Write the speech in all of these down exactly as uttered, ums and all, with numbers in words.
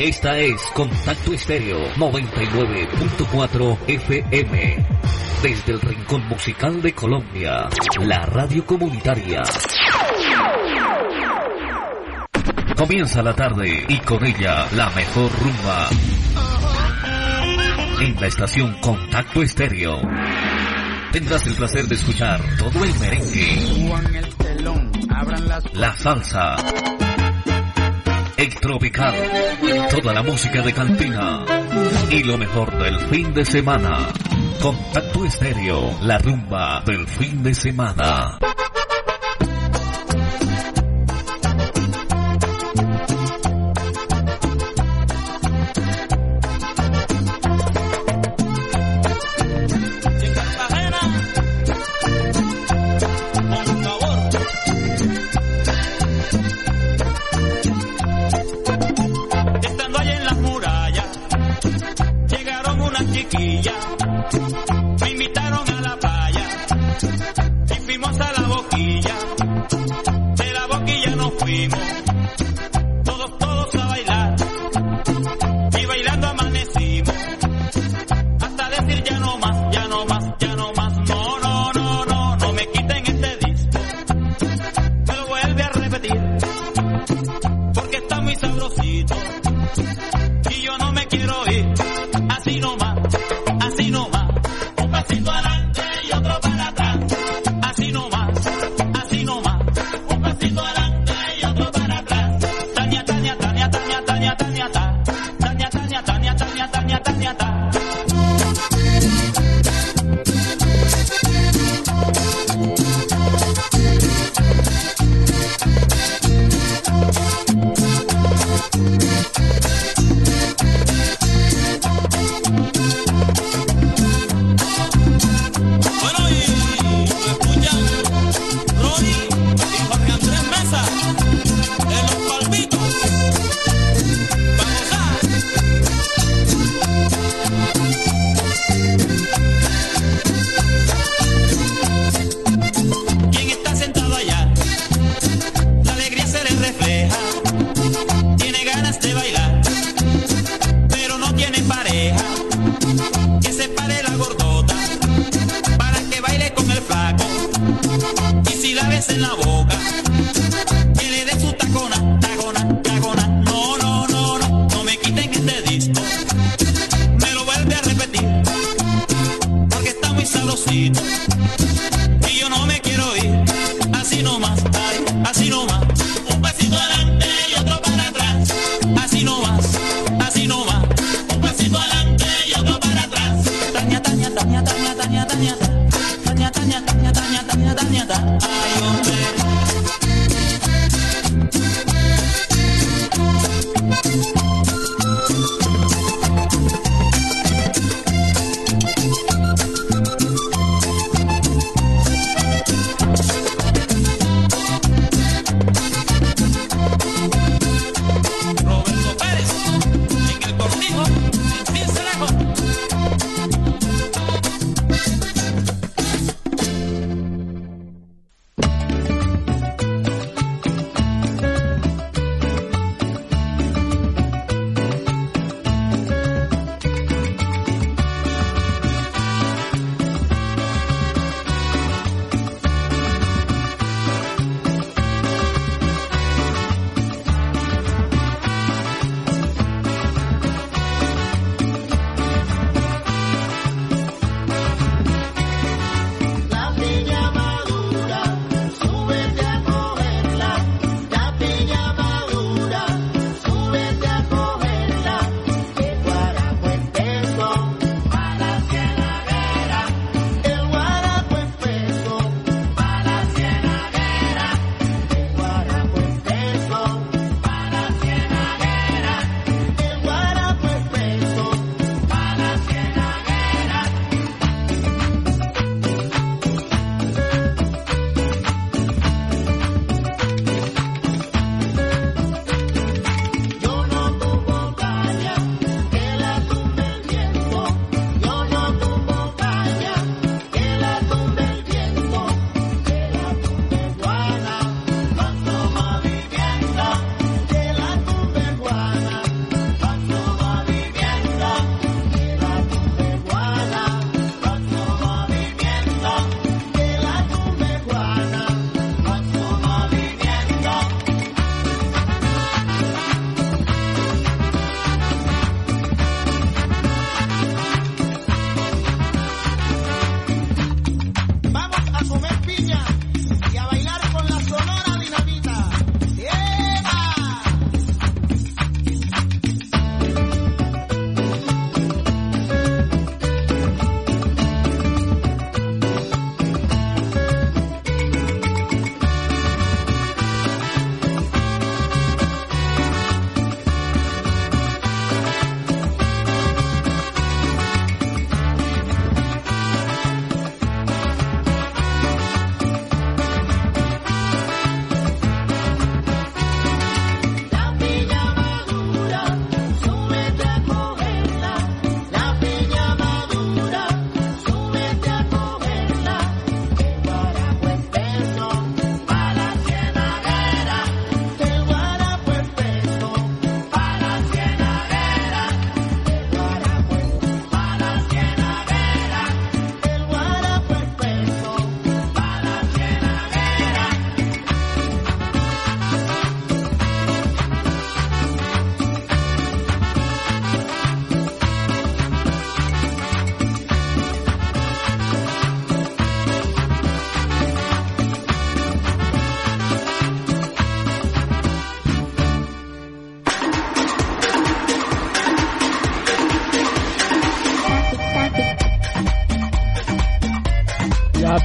Esta es Contacto Estéreo noventa y nueve punto cuatro F M. Desde el rincón musical de Colombia, la radio comunitaria. Comienza la tarde y con ella la mejor rumba. En la estación Contacto Estéreo tendrás el placer de escuchar todo el merengue, la salsa, el tropical, toda la música de cantina y lo mejor del fin de semana. Contacto Estéreo, la rumba del fin de semana.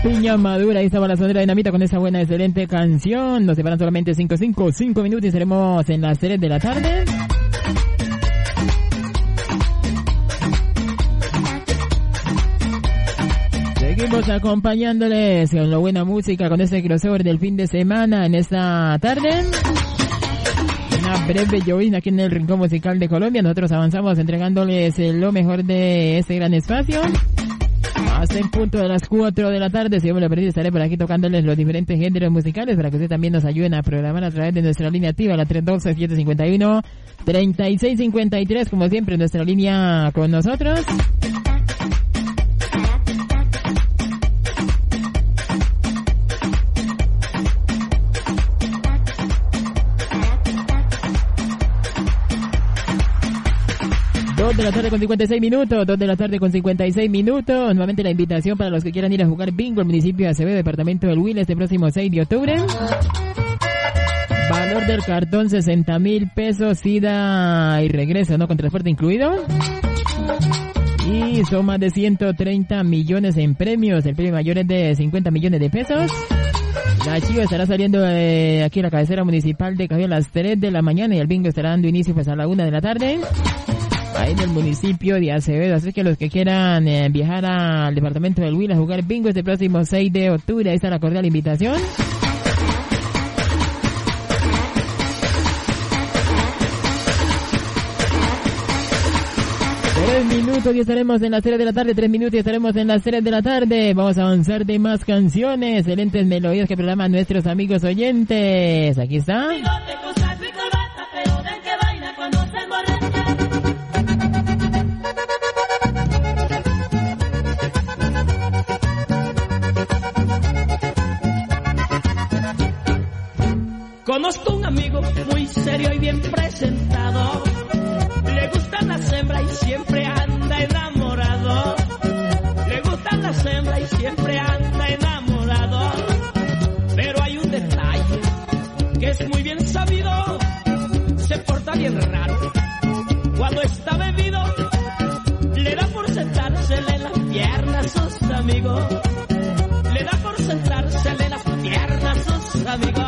Piña Madura, ahí estaba la sonera Dinamita con esa buena, excelente canción. Nos separan solamente cinco, cinco, cinco minutos y estaremos en las tres de la tarde. Seguimos acompañándoles con la buena música, con este crossover del fin de semana en esta tarde. Una breve llovizna aquí en el Rincón Musical de Colombia. Nosotros avanzamos entregándoles lo mejor de este gran espacio. Hasta el punto de las cuatro de la tarde, si yo me lo perdí, estaré por aquí tocándoles los diferentes géneros musicales para que ustedes también nos ayuden a programar a través de nuestra línea activa, la tres uno dos, siete cinco uno, tres seis cinco tres, como siempre, nuestra línea con nosotros. dos de la tarde con cincuenta y seis minutos, dos de la tarde con cincuenta y seis minutos. Nuevamente la invitación para los que quieran ir a jugar bingo al municipio de Acevedo, departamento del Huila, este próximo seis de octubre. Valor del cartón sesenta mil pesos, ida y regreso, ¿no? Con transporte incluido. Y son más de ciento treinta millones en premios. El premio mayor es de cincuenta millones de pesos. La chiva estará saliendo de aquí a la cabecera municipal de Cajón a las tres de la mañana y el bingo estará dando inicio pues a la una de la tarde. Ahí en el municipio de Acevedo, así que los que quieran eh, viajar al departamento del Huila a jugar bingo este próximo seis de octubre, ahí está la cordial invitación. Tres minutos y estaremos en las tres de la tarde, tres minutos y estaremos en las tres de la tarde. Vamos a avanzar de más canciones, excelentes melodías que programan nuestros amigos oyentes. Aquí está. Conozco un amigo muy serio y bien presentado. Le gustan las hembras y siempre anda enamorado. Le gustan las hembras y siempre anda enamorado. Pero hay un detalle que es muy bien sabido. Se porta bien raro. Cuando está bebido, le da por sentársele en las piernas a sus amigos. Le da por sentársele en las piernas a sus amigos.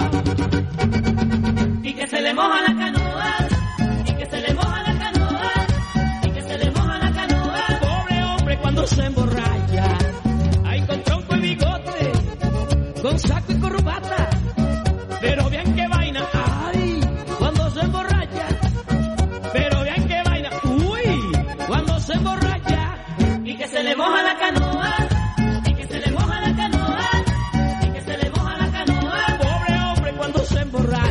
Y que se le moja la canoa, y que se le moja la canoa, y que se le moja la canoa. Pobre hombre cuando se emborracha, ahí con tronco y bigote, con saco y corbata. Pero vean qué vaina, ay, cuando se emborracha. Pero vean qué vaina, uy, cuando se emborracha. Y que se le moja la canoa, y que se le moja la canoa, y que se le moja la canoa. Pobre hombre cuando se emborracha.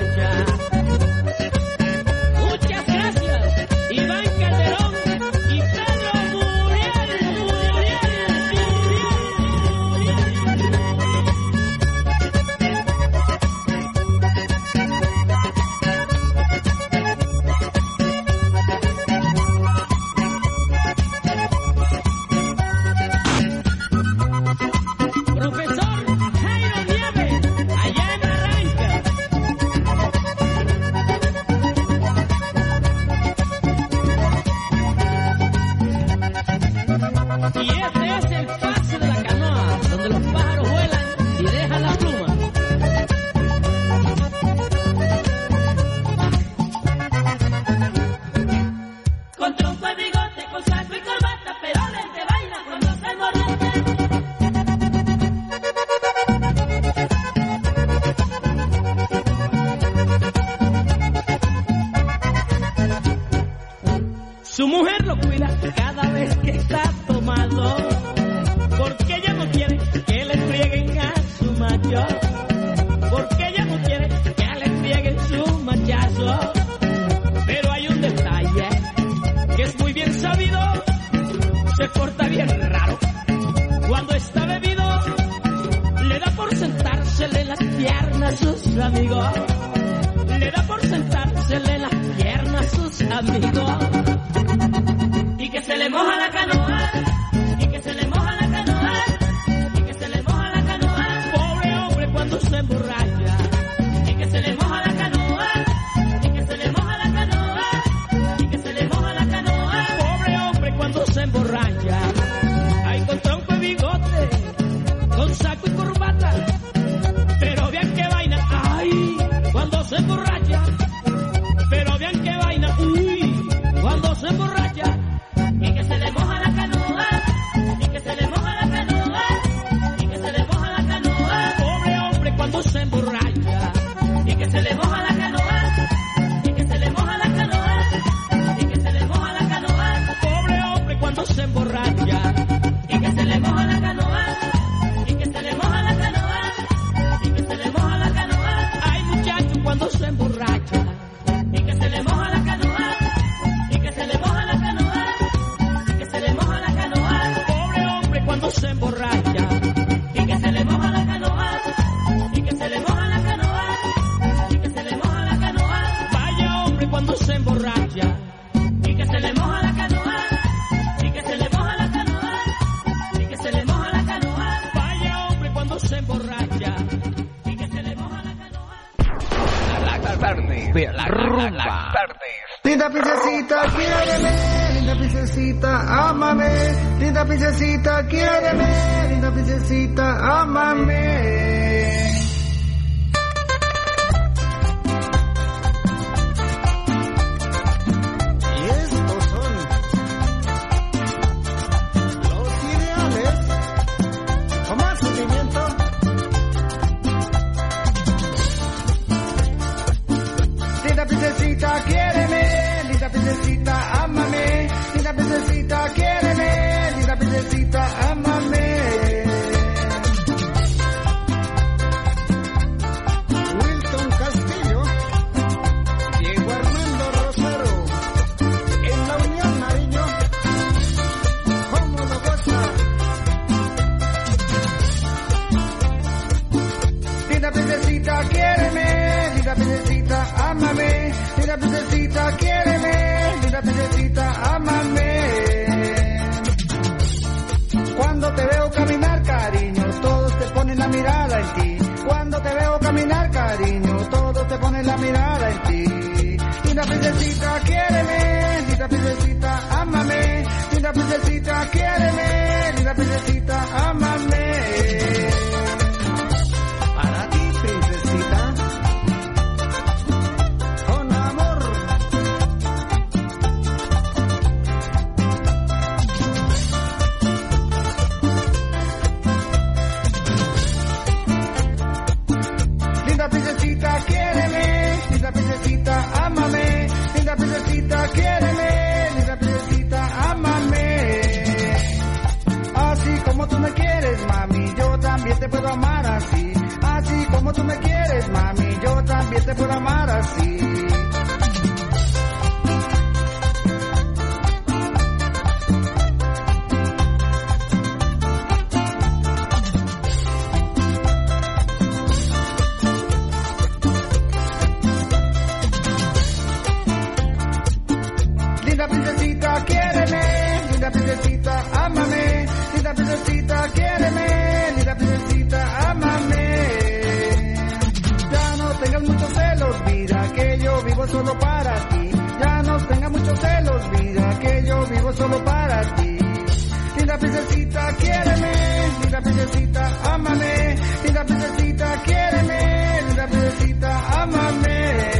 Su mujer lo cuida cada vez que está tomado, porque ella no quiere que le frieguen a su macho, porque ella no quiere que le frieguen su machazo. Pero hay un detalle que es muy bien sabido, se porta bien raro. Cuando está bebido, le da por sentársele en las piernas a sus amigos, le da por sentársele en las piernas a sus amigos. Y que se le moja la canoa, y que se le moja la canoa, y que se le moja la canoa. Pobre hombre cuando se emborracha, y que se le moja la canoa, y que se le moja la canoa, y que se le moja la canoa. Pobre hombre cuando se emborracha, ahí con tronco y bigote, con saco y Super Rumba. Linda princesita, quiéreme, linda princesita, ámame, linda princesita, quiéreme, linda princesita, ámame. Y estos son los ideales, con más sentimiento. Linda princesita, quiéreme, linda princesita, ámame, linda princesita, quiéreme, linda princesita, ámame. Wilton Castillo, Diego Armando Rosero, en la Unión Nariño, ¿cómo lo goza? Linda princesita, quiéreme, linda princesita, ámame, linda princesita, quiéreme, linda princesita, ámame. Cuando te veo caminar, cariño, todos te ponen la mirada en ti. Cuando te veo caminar, cariño, todos te ponen la mirada en ti. Linda princesita, quiéreme, linda princesita, ámame, linda princesita, quiéreme, linda princesita, ámame. Para ti, princesita, con amor. Linda princesita, quiéreme, linda princesita, ámame, linda princesita, quiéreme, linda princesita, ámame. Así como tú me quieres, mami, yo también te puedo amar así. Así como tú me quieres, mami, yo también te puedo amar así. Linda princesita, quiéreme, linda princesita, ámame, linda princesita, quiéreme, linda princesita, ámame. Ya no tengas muchos celos, vida, que yo vivo solo para ti. Ya no tengas muchos celos, vida, que yo vivo solo para ti. Linda princesita, quiéreme, linda princesita, ámame, linda princesita, quiéreme, linda princesita, ámame.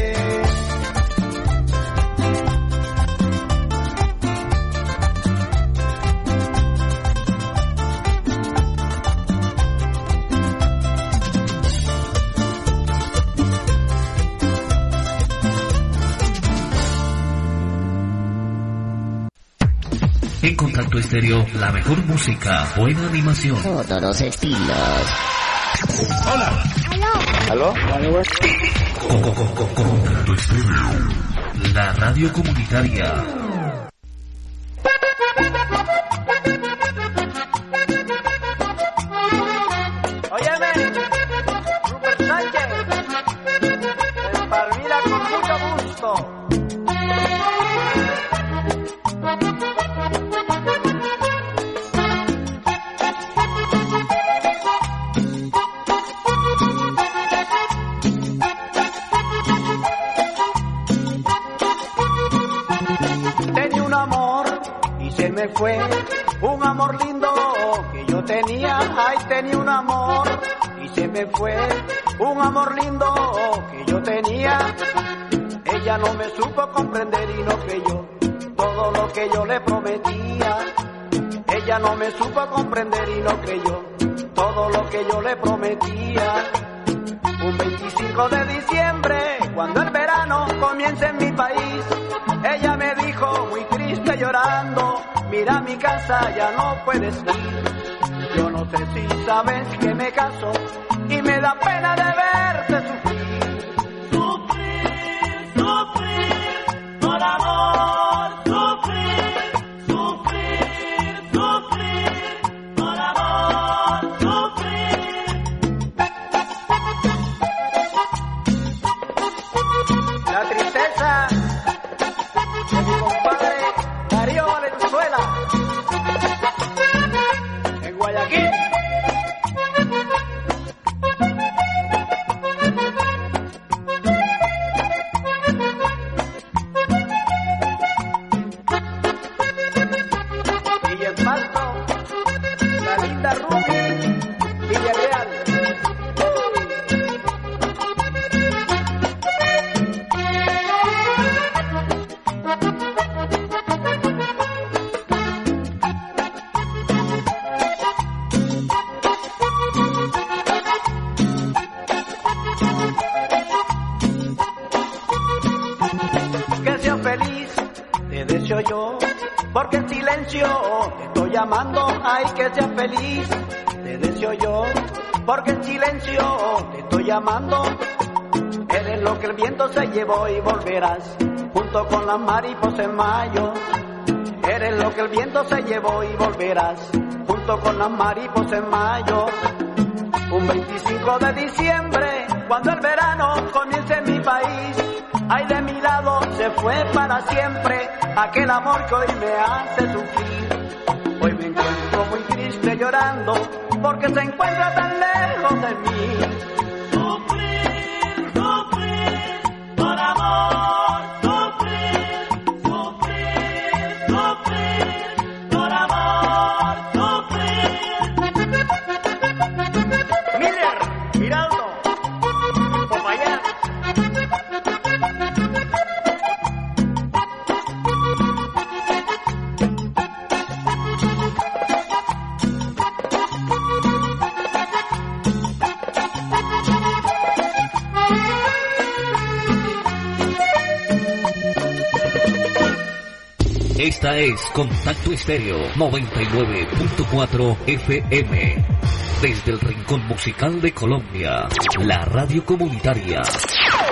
En Contacto Estéreo, la mejor música, buena animación. Todos los estilos. Hola. ¿Aló? ¿Aló? Contacto Estéreo, la radio comunitaria. Óyeme, Rupert Sánchez, en Palmira con mucho gusto. Tenía un amor y se me fue, un amor lindo que yo tenía. Ay, tenía un amor y se me fue, un amor lindo que yo tenía. Ella no me supo comprender y no creyó todo lo que yo le prometía. Ella no me supo comprender y no creyó todo lo que yo le prometía. Un veinticinco de diciembre, cuando el verano comienza en mi país, ella me dijo muy triste llorando, mira mi casa ya no puedes ir. Yo no sé si sabes que me caso y me da pena de verte sufrir. Sufrir, sufrir, por amor, sufrir, sufrir, sufrir, por amor, sufrir. La tristeza de mi compadre Darío Valenzuela en Guayaquil. deseo yo, porque en silencio te estoy llamando, ay que seas feliz. Te deseo yo, porque en silencio te estoy llamando. Eres lo que el viento se llevó y volverás, junto con las mariposas en mayo. Eres lo que el viento se llevó y volverás, junto con las mariposas en mayo. Un veinticinco de diciembre, cuando el verano comience en mi país, ay de mi lado se fue para siempre aquel amor que hoy me hace sufrir. Hoy me encuentro muy triste llorando, porque se encuentra tan lejos de mí. Sufrir, sufrir, por amor, sufrir, sufrir, sufrir, por amor, sufrir. Miller, Giraldo, Popayán. Esta es Contacto Estéreo noventa y nueve punto cuatro F M. Desde el rincón musical de Colombia, la radio comunitaria.